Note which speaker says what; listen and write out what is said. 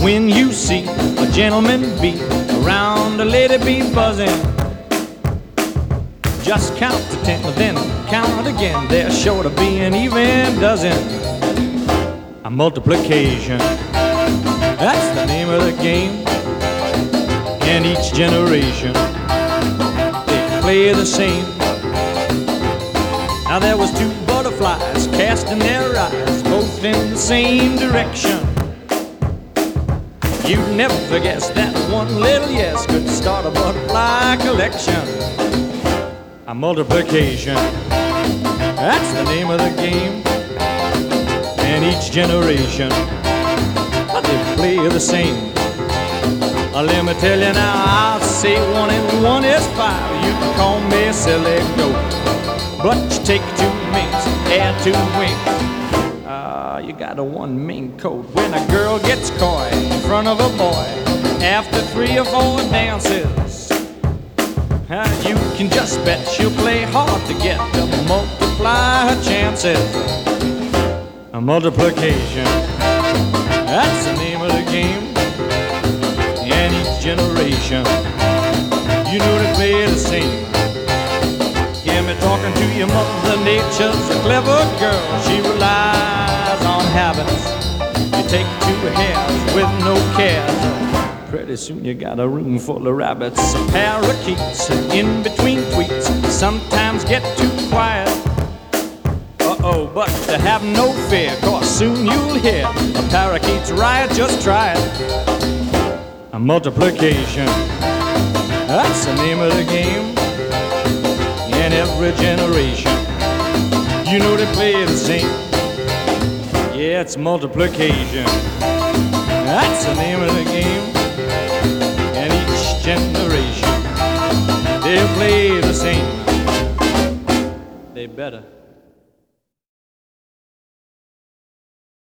Speaker 1: When you see a gentleman bee around a lady bee buzzing, just count to 10, then count again. There's sure to be an even dozen. A multiplication, that's the name of the game. And each generation, they play the same. Now there was two butterflies casting their eyes both in the same direction. You'd never guess that one little yes could start a butterfly collection. A multiplication, that's the name of the game. And each generation, they play the same. Let me tell you now, I'll say 1 and 1 is 5. You can call me a silly goat, but you take 2 minks, add 2 wings. You got a 1 mink coat. When a girl gets coy in front of a boy after 3 or 4 dances, you can just bet she'll play hard to get to multiply her chances. A multiplication, that's the name of the game. And each generation, you know they play the same. Hear me talking to your mother nature's a clever girl. She relies on habits. You take 2 hairs with no cares. Pretty soon you got a room full of rabbits. Parakeets in between tweets sometimes get too quiet. Uh-oh, but to have no fear, 'cause soon you'll hear a parakeet's riot, just try it. A multiplication, that's the name of the game. In every generation, you know they play the same. Yeah, it's multiplication, that's the name of the game. And each generation, they'll play the same. They better.